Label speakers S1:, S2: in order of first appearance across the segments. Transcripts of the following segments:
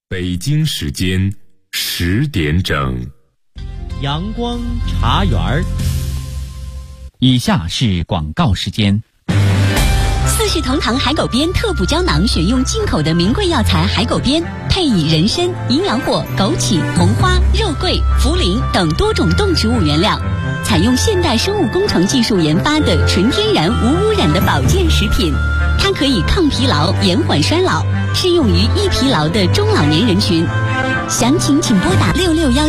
S1: 北京时间10点整，
S2: 阳光茶园儿。
S3: 以下是广告时间。
S4: 四世同堂海狗鞭特补胶囊选用进口的名贵药材海狗鞭，配以人参、阴阳果、枸杞、红花、肉桂、茯苓等多种动植物原料，采用现代生物工程技术研发的纯天然无污染的保健食品。它可以抗疲劳、延缓衰老，适用于易疲劳的中老年人群。详情请拨打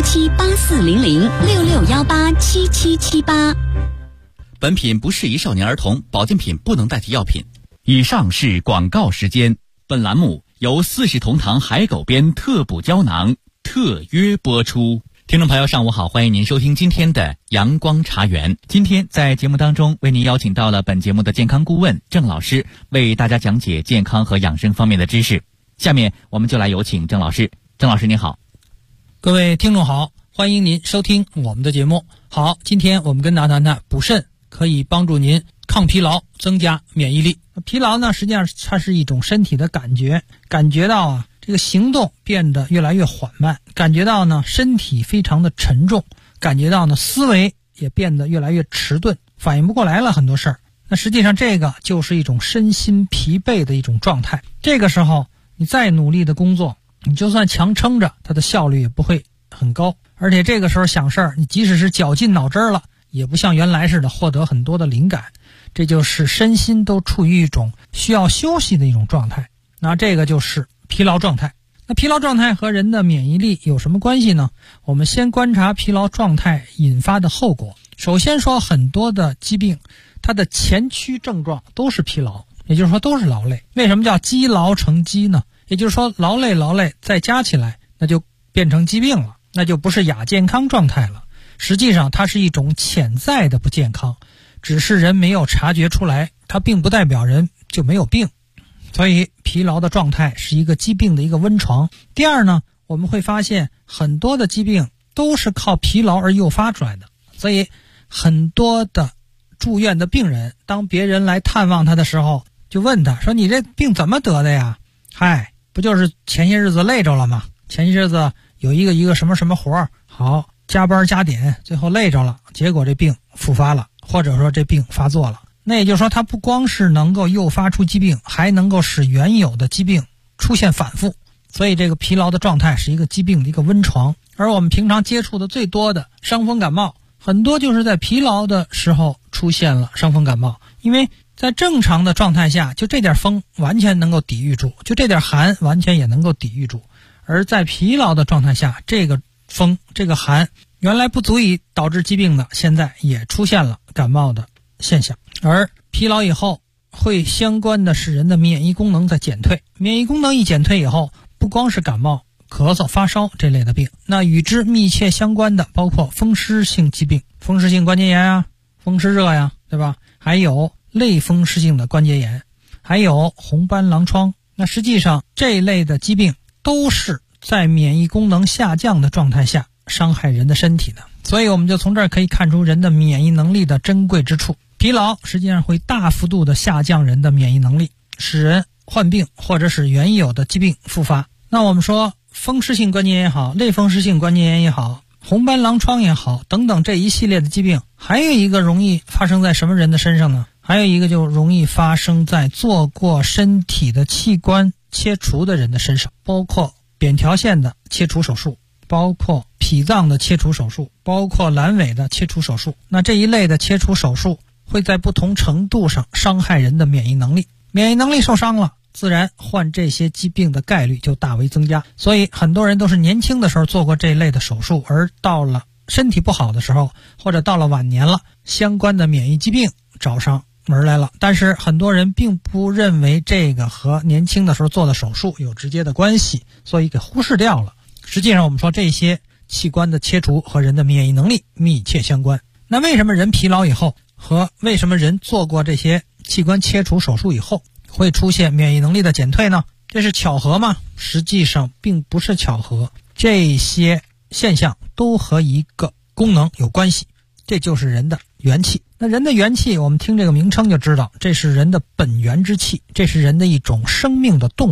S4: 6617840066187778。
S3: 本品不适宜少年儿童，保健品不能代替药品。以上是广告时间。本栏目由四世同堂海狗鞭特补胶囊特约播出。听众朋友上午好，欢迎您收听今天的阳光茶园。今天在节目当中为您邀请到了本节目的健康顾问郑老师，为大家讲解健康和养生方面的知识。下面我们就来有请郑老师。郑老师您好。
S5: 各位听众好，欢迎您收听我们的节目。好，今天我们跟大家谈谈补肾可以帮助您抗疲劳，增加免疫力。疲劳呢，实际上它是一种身体的感觉到这个行动变得越来越缓慢，感觉到呢身体非常的沉重，感觉到呢思维也变得越来越迟钝，反应不过来了很多事儿。那实际上这个就是一种身心疲惫的一种状态。这个时候你再努力的工作，你就算强撑着，它的效率也不会很高。而且这个时候想事儿，你即使是绞尽脑汁了，也不像原来似的获得很多的灵感。这就是身心都处于一种需要休息的一种状态。那这个就是疲劳状态。那疲劳状态和人的免疫力有什么关系呢？我们先观察疲劳状态引发的后果。首先说，很多的疾病它的前驱症状都是疲劳，也就是说都是劳累。为什么叫积劳成疾呢？也就是说劳累再加起来，那就变成疾病了，那就不是亚健康状态了。实际上它是一种潜在的不健康，只是人没有察觉出来，它并不代表人就没有病。所以疲劳的状态是一个疾病的一个温床。第二呢，我们会发现很多的疾病都是靠疲劳而诱发出来的。所以很多的住院的病人，当别人来探望他的时候，就问他说，你这病怎么得的呀？嗨，不就是前些日子累着了吗？前些日子有一个什么什么活，好加班加点，最后累着了，结果这病复发了，或者说这病发作了。那也就是说，它不光是能够诱发出疾病，还能够使原有的疾病出现反复。所以这个疲劳的状态是一个疾病的一个温床。而我们平常接触的最多的伤风感冒，很多就是在疲劳的时候出现了伤风感冒。因为在正常的状态下，就这点风完全能够抵御住，就这点寒完全也能够抵御住。而在疲劳的状态下，这个风这个寒原来不足以导致疾病的，现在也出现了感冒的现象。而疲劳以后会相关的使人的免疫功能在减退，免疫功能一减退以后，不光是感冒、咳嗽、发烧这类的病，那与之密切相关的包括风湿性疾病，风湿性关节炎啊，风湿热呀，对吧？还有类风湿性的关节炎，还有红斑狼疮。那实际上这一类的疾病都是在免疫功能下降的状态下伤害人的身体的。所以我们就从这儿可以看出人的免疫能力的珍贵之处。疲劳实际上会大幅度的下降人的免疫能力，使人患病或者使原有的疾病复发。那我们说风湿性关节炎也好，类风湿性关节炎也好，红斑狼疮也好，等等这一系列的疾病，还有一个容易发生在什么人的身上呢？还有一个就容易发生在做过身体的器官切除的人的身上，包括扁条线的切除手术，包括脾脏的切除手术，包括阑尾的切除手术。那这一类的切除手术会在不同程度上伤害人的免疫能力，免疫能力受伤了，自然患这些疾病的概率就大为增加。所以很多人都是年轻的时候做过这一类的手术，而到了身体不好的时候，或者到了晚年了，相关的免疫疾病找上门来了。但是很多人并不认为这个和年轻的时候做的手术有直接的关系，所以给忽视掉了。实际上我们说这些器官的切除和人的免疫能力密切相关。那为什么人疲劳以后和为什么人做过这些器官切除手术以后会出现免疫能力的减退呢？这是巧合吗？实际上并不是巧合，这些现象都和一个功能有关系，这就是人的元气。那人的元气，我们听这个名称就知道，这是人的本源之气，这是人的一种生命的动力。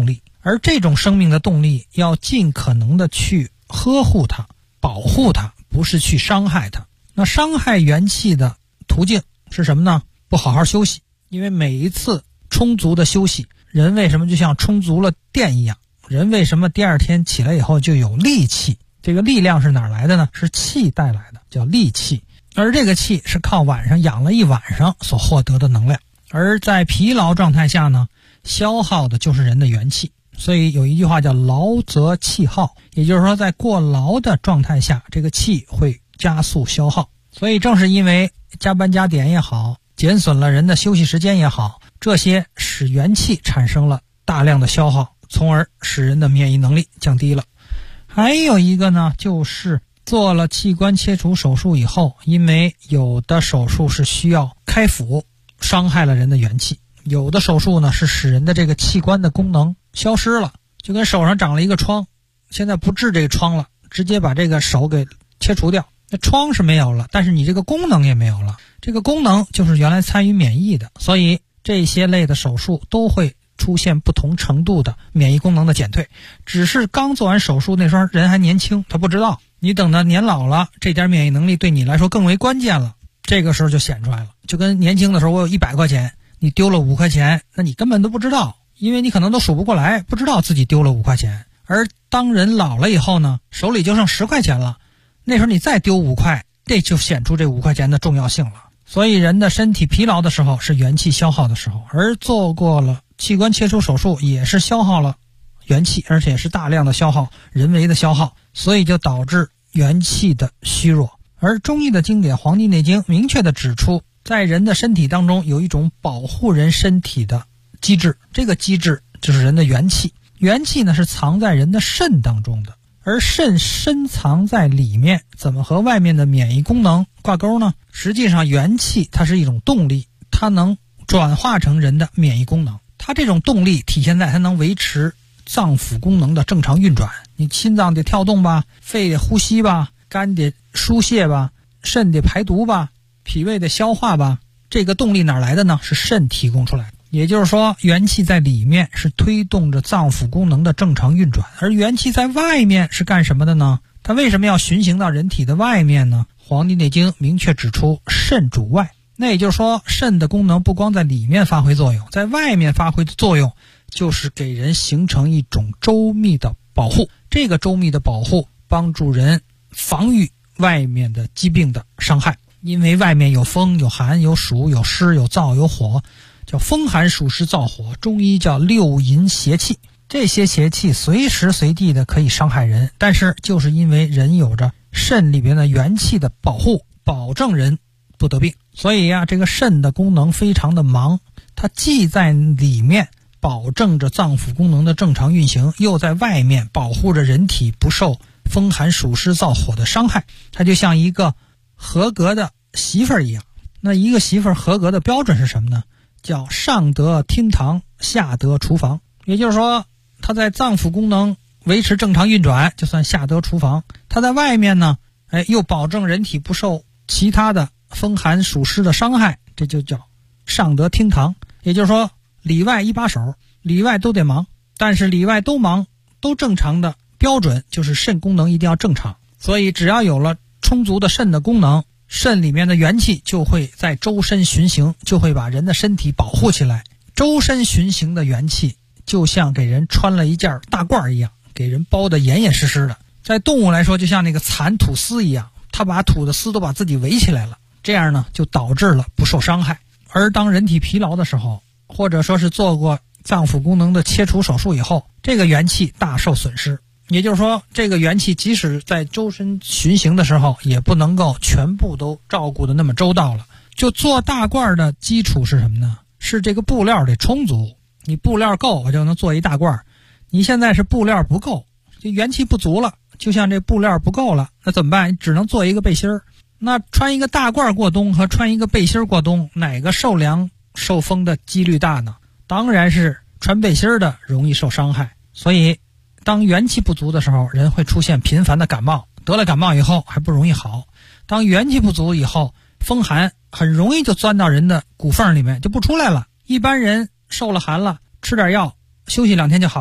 S5: 而这种生命的动力要尽可能的去呵护它、保护它，不是去伤害它。那伤害元气的途径是什么呢？不好好休息。因为每一次充足的休息，人为什么就像充足了电一样？人为什么第二天起来以后就有力气？这个力量是哪儿来的呢？是气带来的，叫力气。而这个气是靠晚上养了一晚上所获得的能量。而在疲劳状态下呢，消耗的就是人的元气。所以有一句话叫劳则气耗，也就是说在过劳的状态下，这个气会加速消耗。所以正是因为加班加点也好，减损了人的休息时间也好，这些使元气产生了大量的消耗，从而使人的免疫能力降低了。还有一个呢，就是做了器官切除手术以后，因为有的手术是需要开腹，伤害了人的元气；有的手术呢是使人的这个器官的功能消失了，就跟手上长了一个疮，现在不治这个疮了，直接把这个手给切除掉，那疮是没有了，但是你这个功能也没有了。这个功能就是原来参与免疫的，所以这些类的手术都会出现不同程度的免疫功能的减退。只是刚做完手术那时候人还年轻，他不知道，你等到年老了，这点免疫能力对你来说更为关键了，这个时候就显出来了。就跟年轻的时候我有100块钱，你丢了5块钱，那你根本都不知道，因为你可能都数不过来，不知道自己丢了5块钱。而当人老了以后呢，手里就剩10块钱了，那时候你再丢5块，这就显出这5块钱的重要性了。所以人的身体疲劳的时候是元气消耗的时候，而做过了器官切除手术也是消耗了元气，而且是大量的消耗，人为的消耗，所以就导致元气的虚弱。而中医的经典《黄帝内经》明确地指出，在人的身体当中有一种保护人身体的机制，这个机制就是人的元气。元气呢是藏在人的肾当中的，而肾深藏在里面，怎么和外面的免疫功能挂钩呢？实际上元气它是一种动力，它能转化成人的免疫功能。它这种动力体现在它能维持脏腑功能的正常运转。你心脏得跳动吧，肺得呼吸吧，肝得疏泄吧，肾得排毒吧，脾胃得消化吧。这个动力哪来的呢？是肾提供出来的。也就是说，元气在里面是推动着脏腑功能的正常运转，而元气在外面是干什么的呢？它为什么要循行到人体的外面呢？《黄帝内经》明确指出，肾主外。那也就是说，肾的功能不光在里面发挥作用，在外面发挥的作用就是给人形成一种周密的保护。这个周密的保护帮助人防御外面的疾病的伤害，因为外面有风、有寒、有暑、有湿、有燥、有火，叫风寒暑湿燥火，中医叫六淫邪气。这些邪气随时随地的可以伤害人，但是就是因为人有着肾里边的元气的保护，保证人不得病。所以这个肾的功能非常的忙，它既在里面保证着脏腑功能的正常运行，又在外面保护着人体不受风寒暑湿燥火的伤害。它就像一个合格的媳妇儿一样。那一个媳妇儿合格的标准是什么呢？叫上得厅堂，下得厨房。也就是说，它在脏腑功能维持正常运转，就算下得厨房。它在外面呢，又保证人体不受其他的风寒暑湿的伤害，这就叫上得厅堂。也就是说，里外一把手，里外都得忙，但是里外都忙都正常的标准就是肾功能一定要正常。所以只要有了充足的肾的功能，肾里面的元气就会在周身循行，就会把人的身体保护起来。周身循行的元气就像给人穿了一件大褂一样，给人包得严严实实的。在动物来说，就像那个蚕吐丝一样，它把吐的丝都把自己围起来了，这样呢就导致了不受伤害。而当人体疲劳的时候，或者说是做过脏腑功能的切除手术以后，这个元气大受损失。也就是说，这个元气即使在周身循行的时候，也不能够全部都照顾的那么周到了。就做大褂的基础是什么呢？是这个布料得充足。你布料够，我就能做一大褂。你现在是布料不够，这元气不足了，就像这布料不够了，那怎么办？你只能做一个背心儿。那穿一个大褂过冬和穿一个背心过冬，哪个受凉受风的几率大呢？当然是穿背心的容易受伤害。所以当元气不足的时候，人会出现频繁的感冒，得了感冒以后还不容易好。当元气不足以后，风寒很容易就钻到人的骨缝里面就不出来了。一般人受了寒了，吃点药休息2天就好了，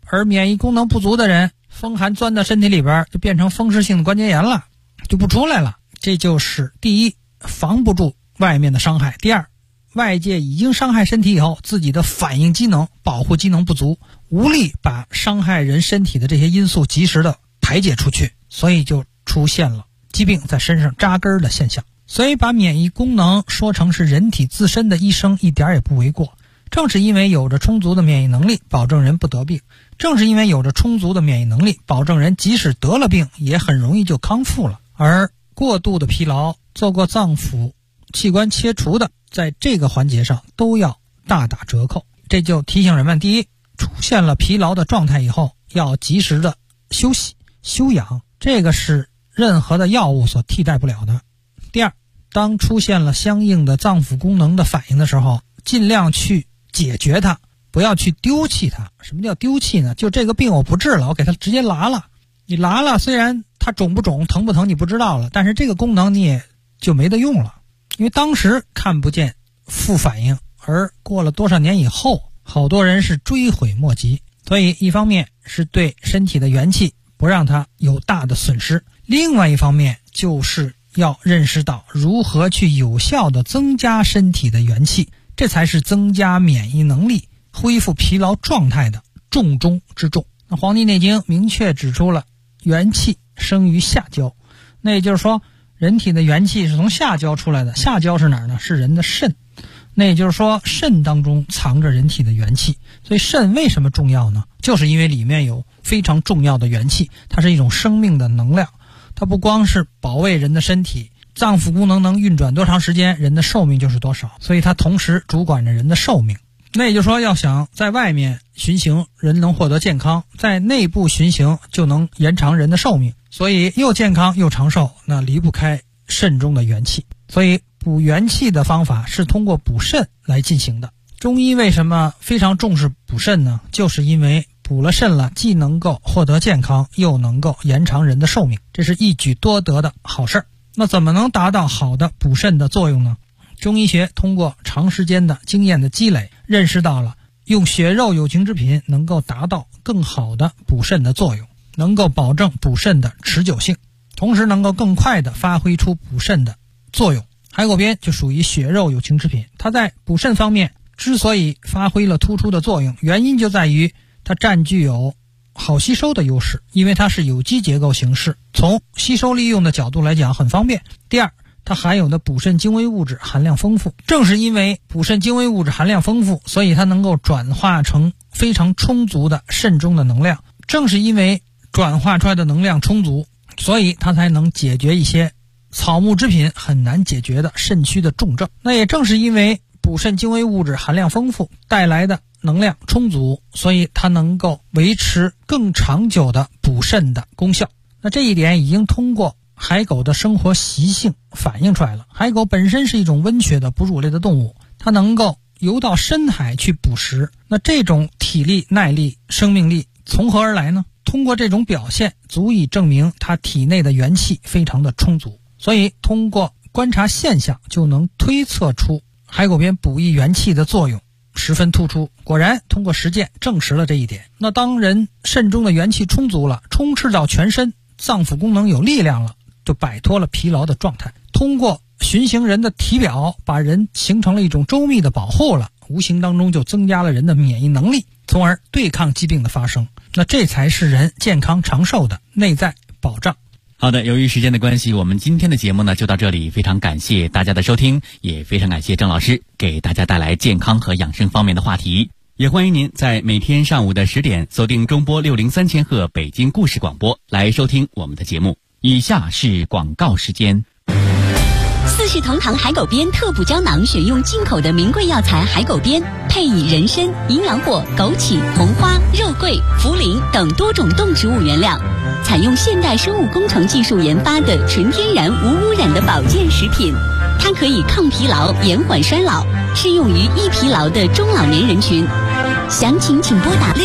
S5: 而免疫功能不足的人，风寒钻到身体里边就变成风湿性的关节炎了，就不出来了。这就是第一，防不住外面的伤害；第二，外界已经伤害身体以后，自己的反应机能、保护机能不足，无力把伤害人身体的这些因素及时的排解出去，所以就出现了疾病在身上扎根的现象。所以把免疫功能说成是人体自身的医生一点也不为过。正是因为有着充足的免疫能力，保证人不得病；正是因为有着充足的免疫能力，保证人即使得了病也很容易就康复了。而过度的疲劳、做过脏腑器官切除的，在这个环节上都要大打折扣。这就提醒人们，第一，出现了疲劳的状态以后，要及时的休息休养，这个是任何的药物所替代不了的。第二，当出现了相应的脏腑功能的反应的时候，尽量去解决它，不要去丢弃它。什么叫丢弃呢？就这个病我不治了，我给它直接拿了。你拿了，虽然它肿不肿、疼不疼你不知道了，但是这个功能你也就没得用了，因为当时看不见副反应，而过了多少年以后，好多人是追悔莫及。所以一方面是对身体的元气不让它有大的损失，另外一方面就是要认识到如何去有效的增加身体的元气，这才是增加免疫能力、恢复疲劳状态的重中之重。那《黄帝内经》明确指出了元气生于下焦，那也就是说人体的元气是从下焦出来的。下焦是哪儿呢？是人的肾。那也就是说肾当中藏着人体的元气。所以肾为什么重要呢？就是因为里面有非常重要的元气，它是一种生命的能量，它不光是保卫人的身体，脏腑功能能运转多长时间，人的寿命就是多少，所以它同时主管着人的寿命。那也就是说，要想在外面巡行人能获得健康，在内部巡行就能延长人的寿命，所以又健康又长寿，那离不开肾中的元气。所以补元气的方法是通过补肾来进行的。中医为什么非常重视补肾呢？就是因为补了肾了，既能够获得健康，又能够延长人的寿命，这是一举多得的好事儿。那怎么能达到好的补肾的作用呢？中医学通过长时间的经验的积累，认识到了用血肉有情之品能够达到更好的补肾的作用，能够保证补肾的持久性，同时能够更快地发挥出补肾的作用。海狗鞭就属于血肉有情之品，它在补肾方面之所以发挥了突出的作用，原因就在于它占据有好吸收的优势，因为它是有机结构形式，从吸收利用的角度来讲很方便。第二，它含有的补肾精微物质含量丰富，正是因为补肾精微物质含量丰富，所以它能够转化成非常充足的肾中的能量。正是因为转化出来的能量充足，所以它才能解决一些草木之品很难解决的肾虚的重症。那也正是因为补肾精微物质含量丰富带来的能量充足，所以它能够维持更长久的补肾的功效。那这一点已经通过海狗的生活习性反映出来了。海狗本身是一种温血的哺乳类的动物，它能够游到深海去捕食。那这种体力、耐力、生命力从何而来呢？通过这种表现足以证明它体内的元气非常的充足。所以通过观察现象就能推测出海狗鞭补益元气的作用十分突出。果然通过实践证实了这一点。那当人肾中的元气充足了，充斥到全身，脏腑功能有力量了，就摆脱了疲劳的状态。通过巡行人的体表，把人形成了一种周密的保护了，无形当中就增加了人的免疫能力，从而对抗疾病的发生。那这才是人健康长寿的内在保障。
S3: 好的，由于时间的关系，我们今天的节目呢就到这里，非常感谢大家的收听，也非常感谢郑老师给大家带来健康和养生方面的话题。也欢迎您在每天上午的10点锁定中波603千赫北京故事广播来收听我们的节目。以下是广告时间。
S4: 四世同堂海狗鞭特补胶囊选用进口的名贵药材海狗鞭，配以人参、阴阳果、枸杞、红花、肉桂、茯苓等多种动植物原料，采用现代生物工程技术研发的纯天然无污染的保健食品。它可以抗疲劳、延缓衰老，适用于易疲劳的中老年人群。详情请拨打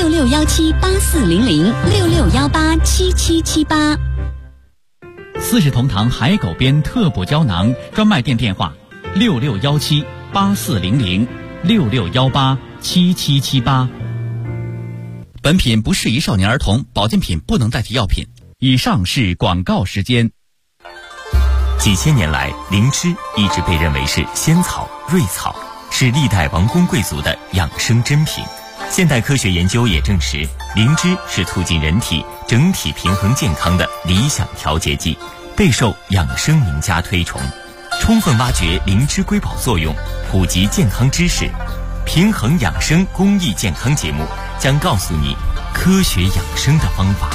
S4: 66178400 66187778。
S3: 四世同堂海狗鞭特补胶囊专卖店电话66178400 66187778。 本品不适宜少年儿童，保健品不能代替药品。以上是广告时间。
S6: 几千年来，灵芝一直被认为是仙草、瑞草，是历代王公贵族的养生珍品。现代科学研究也证实，灵芝是促进人体整体平衡健康的理想调节剂，备受养生名家推崇。充分挖掘灵芝瑰宝作用，普及健康知识，平衡养生公益健康节目将告诉你科学养生的方法。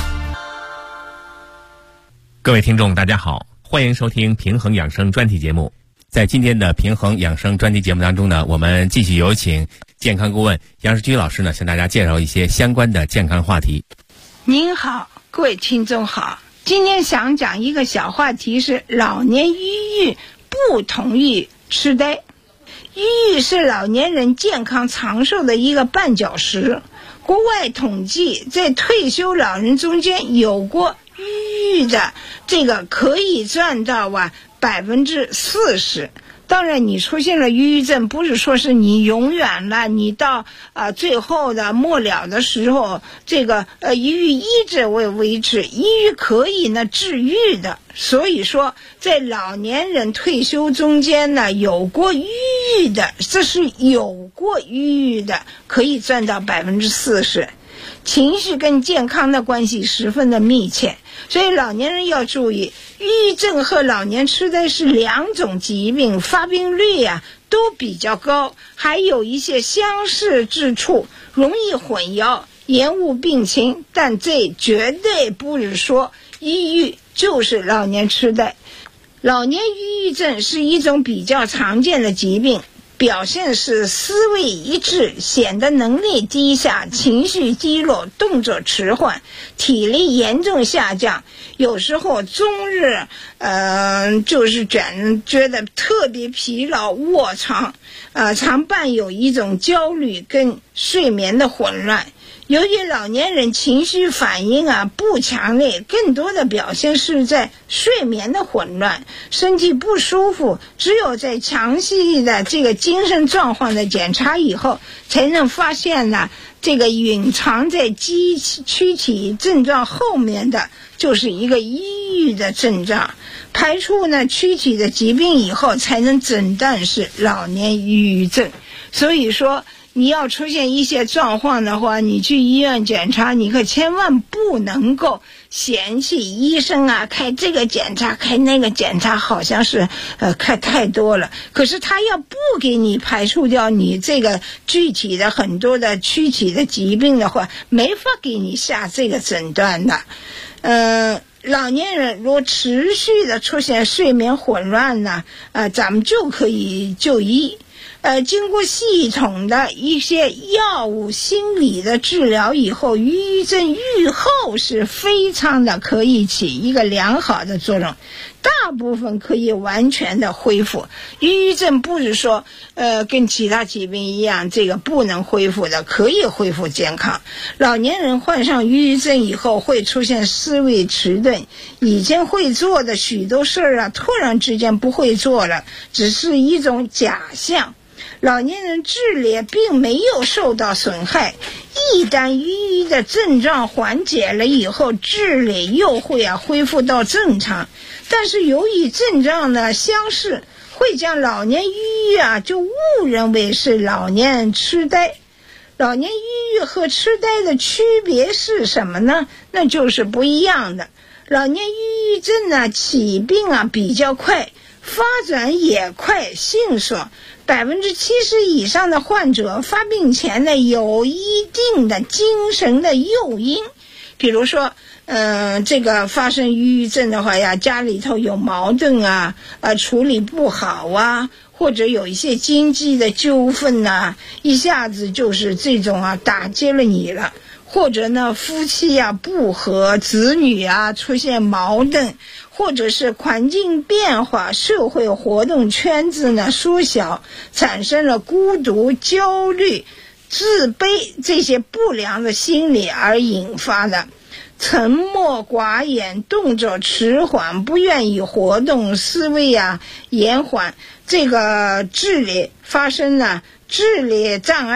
S1: 各位听众大家好，欢迎收听平衡养生专题节目。在今天的平衡养生专题节目当中呢，我们继续有请健康顾问杨世军老师呢，向大家介绍一些相关的健康话题。
S7: 您好，各位听众好，今天想讲一个小话题，是老年抑郁不同于痴呆。抑郁是老年人健康长寿的一个绊脚石。国外统计，在退休老人中间有过抑郁的，这个可以占到40%。当然你出现了抑郁症，不是说是你永远了，你到最后的末了的时候，这个抑郁医治为止，抑郁可以呢治愈的。所以说在老年人退休中间呢，有过抑郁的，这是有过抑郁的，可以占到40%。情绪跟健康的关系十分的密切，所以老年人要注意，抑郁症和老年痴呆是两种疾病，发病率都比较高，还有一些相似之处，容易混淆，延误病情，但这绝对不是说抑郁就是老年痴呆。老年抑郁症是一种比较常见的疾病，表现是思维抑制，显得能力低下，情绪低落，动作迟缓，体力严重下降，有时候终日就是觉得特别疲劳卧床，常伴有一种焦虑跟睡眠的混乱。由于老年人情绪反应不强烈，更多的表现是在睡眠的混乱，身体不舒服，只有在详细的这个精神状况的检查以后，才能发现这个隐藏在躯体症状后面的就是一个抑郁的症状，排除躯体的疾病以后，才能诊断是老年抑郁症。所以说你要出现一些状况的话，你去医院检查，你可千万不能够嫌弃医生开这个检查开那个检查，好像是开太多了，可是他要不给你排除掉你这个具体的很多的躯体的疾病的话，没法给你下这个诊断的。老年人如果持续的出现睡眠混乱咱们就可以就医。经过系统的一些药物心理的治疗以后，抑郁症愈后是非常的可以起一个良好的作用，大部分可以完全的恢复。抑郁症不是说跟其他疾病一样这个不能恢复的，可以恢复健康。老年人患上抑郁症以后会出现思维迟钝，以前会做的许多事突然之间不会做了，只是一种假象。老年人智力并没有受到损害，一旦抑郁的症状缓解了以后，智力又会恢复到正常。但是由于症状相似，会将老年抑郁就误认为是老年痴呆。老年抑郁和痴呆的区别是什么呢？那就是不一样的。老年抑郁症起病比较快，发展也快迅速，70%以上的患者发病前有一定的精神的诱因，比如说这个发生抑郁症的话家里头有矛盾处理不好或者有一些经济的纠纷一下子就是这种打击了你了，或者夫妻不和，子女出现矛盾，或者是环境变化，社会活动圈子缩小，产生了孤独、焦虑、自卑这些不良的心理而引发的。沉默寡言，动作迟缓，不愿意活动，思维延缓，这个智力发生智力障碍，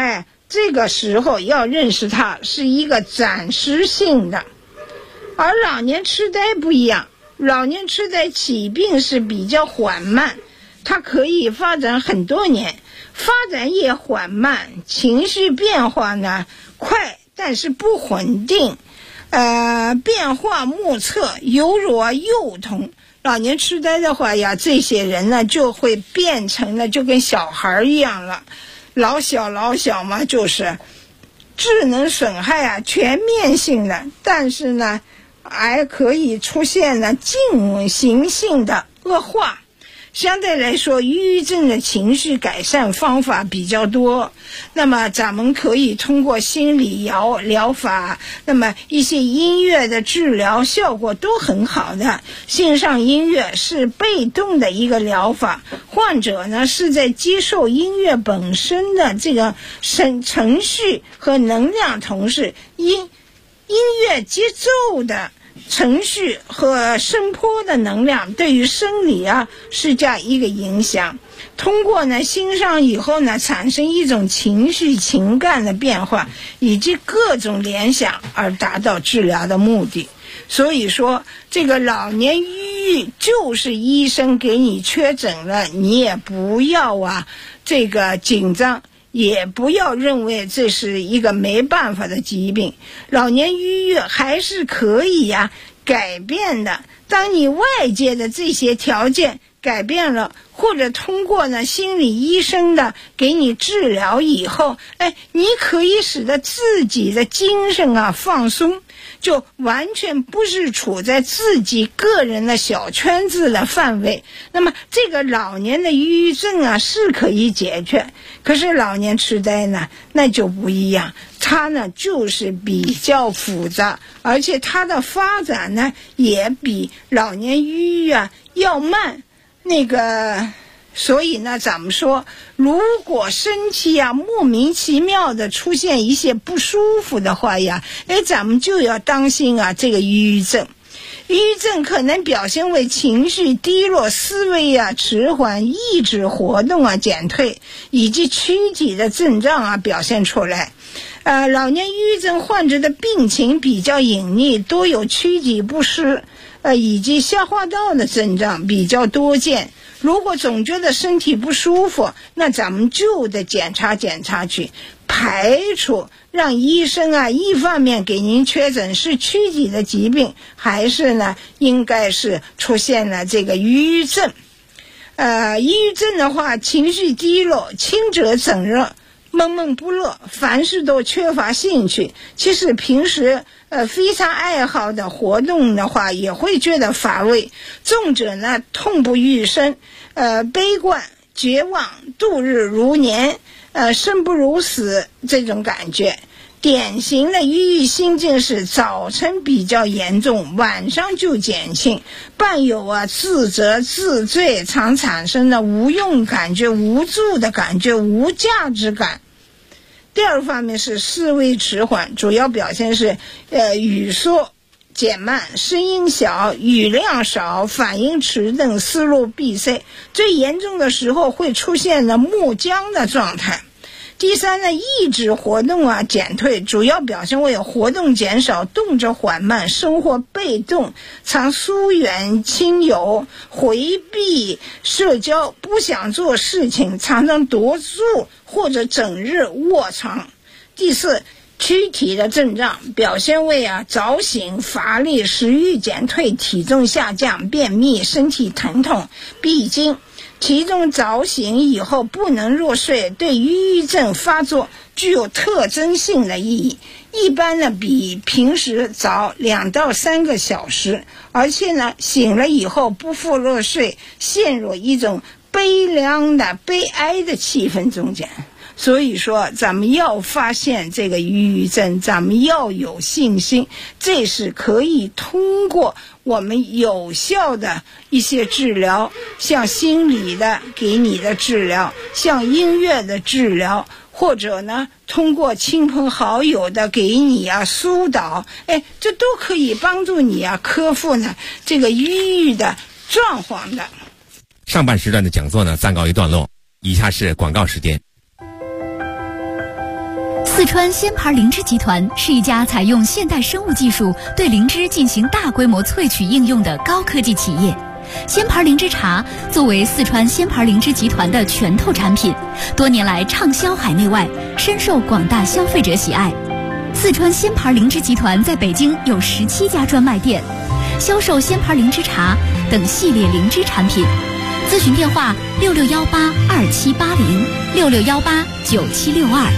S7: 这个时候要认识它是一个暂时性的。而老年痴呆不一样，老年痴呆起病是比较缓慢，它可以发展很多年，发展也缓慢，情绪变化呢快，但是不稳定，变化莫测，犹如幼童。老年痴呆的话呀，这些人呢就会变成了就跟小孩一样了，老小嘛，就是智能损害啊，全面性的，但是呢还可以出现了进行性的恶化。相对来说，抑郁症的情绪改善方法比较多，那么咱们可以通过心理疗法，那么一些音乐的治疗效果都很好的。线上音乐是被动的一个疗法，患者呢是在接受音乐本身的这个程序和能量，同时音乐节奏的程序和声波的能量对于生理是这样一个影响，通过呢欣赏以后呢产生一种情绪情感的变化以及各种联想，而达到治疗的目的。所以说这个老年抑郁就是医生给你确诊了，你也不要这个紧张，也不要认为这是一个没办法的疾病。老年抑郁还是可以改变的，当你外界的这些条件改变了，或者通过呢心理医生的给你治疗以后，你可以使得自己的精神放松，就完全不是处在自己个人的小圈子的范围。那么这个老年的抑郁症是可以解决，可是老年痴呆呢那就不一样，它呢就是比较复杂，而且它的发展呢也比老年抑郁要慢。所以呢咱们说，如果身体莫名其妙的出现一些不舒服的话咱们就要当心这个抑郁症。抑郁症可能表现为情绪低落、思维迟缓、意志活动减退，以及躯体的症状表现出来。老年抑郁症患者的病情比较隐匿，多有躯体不适，以及消化道的症状比较多见。如果总觉得身体不舒服，那咱们就得检查去，排除，让医生一方面给您确诊是躯体的疾病，还是呢应该是出现了这个抑郁症。抑郁症的话，情绪低落，轻者整热，闷闷不乐，凡事都缺乏兴趣，其实平时非常爱好的活动的话也会觉得乏味。重者呢痛不欲生，悲观绝望，度日如年，生不如死，这种感觉。典型的抑郁心境是早晨比较严重，晚上就减轻，伴有自责自罪，常产生的无用感觉、无助的感觉、无价值感。第二方面是思维迟缓，主要表现是语速减慢，声音小，语量少，反应迟钝，思路闭塞，最严重的时候会出现了木僵的状态。第三呢，意志活动减退，主要表现为活动减少，动作缓慢，生活被动，常疏远亲友，回避社交，不想做事情，常常踱住或者整日卧床。第四，躯体的症状表现为早醒、乏力、食欲减退、体重下降、便秘、身体疼痛、闭经。其中早醒以后不能入睡，对抑郁症发作具有特征性的意义，一般呢比平时早2到3个小时，而且呢醒了以后不复入睡，陷入一种悲凉的悲哀的气氛中间。所以说咱们要发现这个抑郁症，咱们要有信心，这是可以通过我们有效的一些治疗，像心理的给你的治疗，像音乐的治疗，或者呢通过亲朋好友的给你疏导，这都可以帮助你克服呢这个抑郁的状况的。
S1: 上半时段的讲座呢暂告一段落，以下是广告时间。
S8: 四川鲜牌灵芝集团是一家采用现代生物技术对灵芝进行大规模萃取应用的高科技企业。鲜牌灵芝茶作为四川鲜牌灵芝集团的拳头产品，多年来畅销海内外，深受广大消费者喜爱。四川鲜牌灵芝集团在北京有17家专卖店，销售鲜牌灵芝茶等系列灵芝产品。咨询电话66182780，66189762。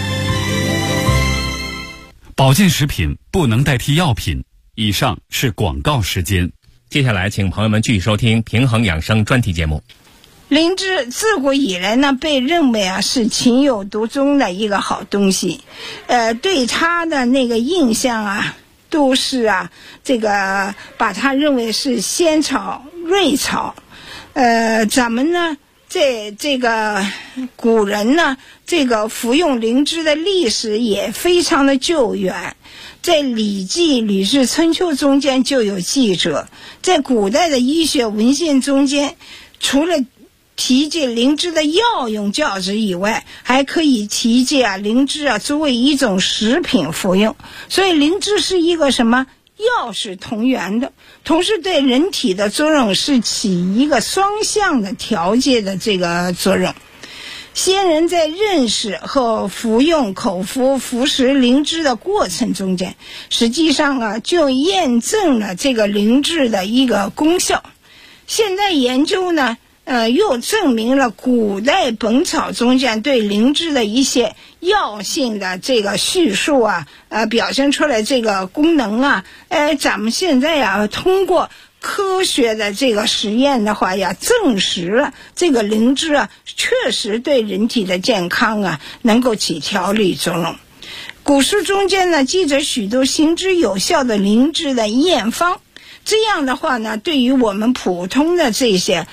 S9: 保健食品不能代替药品。以上是广告时间。
S1: 接下来请朋友们继续收听平衡养生专题节目。
S7: 灵芝自古以来呢，被认为是情有独钟的一个好东西，对它的那个印象都是这个把它认为是仙草、瑞草。咱们呢，在这个古人呢，这个服用灵芝的历史也非常的久远。在《礼记·吕氏春秋》中间就有记载，在古代的医学文献中间，除了提及灵芝的药用价值以外，还可以提及灵芝作为一种食品服用。所以灵芝是一个什么？药是同源的，同时对人体的作用是起一个双向的调节的这个作用。先人在认识和服用口服服食灵芝的过程中间，实际上就验证了这个灵芝的一个功效。现在研究呢，又证明了古代本草中间对灵芝的一些药性的这个叙述表现出来这个功能咱们现在通过科学的这个实验的话证实了这个灵芝确实对人体的健康能够起调理作用。古书中间呢，记着许多行之有效的灵芝的验方。这样的话呢，对于我们普通的这些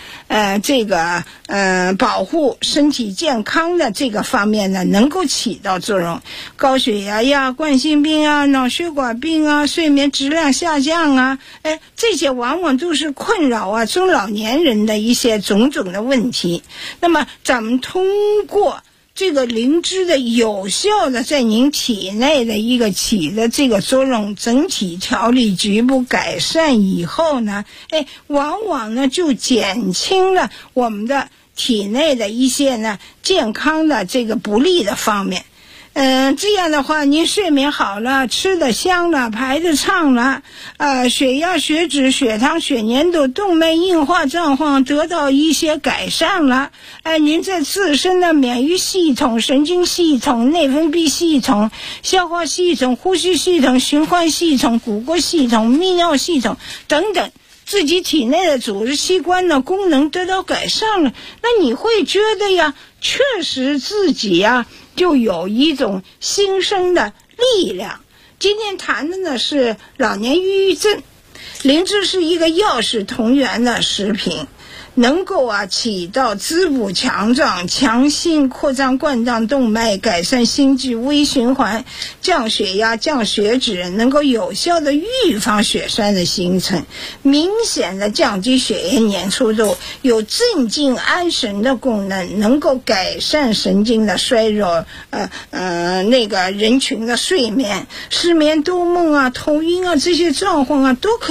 S7: 保护身体健康的这个方面呢，能够起到作用。高血压呀、冠心病脑血管病睡眠质量下降这些往往都是困扰中老年人的一些种种的问题。那么咱们通过这个灵芝的有效的在您体内的一个起的这个作用，整体调理局部改善以后呢，往往呢就减轻了我们的体内的一些呢健康的这个不利的方面。这样的话，您睡眠好了，吃得香了，排得畅了，血压、血脂、血糖、血粘度、动脉硬化状况得到一些改善了。您在自身的免疫系统、神经系统、内分泌系统、消化系统、呼吸系统、循环系统、骨骼系统、泌尿系统等等，自己体内的组织器官的功能得到改善了，那你会觉得确实自己就有一种新生的力量。今天谈的呢是老年抑郁症。灵芝是一个药食同源的食品，能够起到滋补强壮、强心、扩张冠状动脉、改善心悸、微循环、降血压、降血脂，能够有效的预防血栓的形成，明显的降低血液粘稠度，有镇静安神的功能，能够改善神经的衰弱，那个人群的睡眠、失眠多梦头晕这些状况都可以